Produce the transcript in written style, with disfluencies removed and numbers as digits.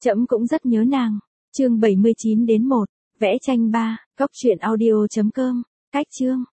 Trẫm cũng rất nhớ nàng. Chương 79 đến 1, vẽ tranh 3, cóc truyện audio.com, cách chương.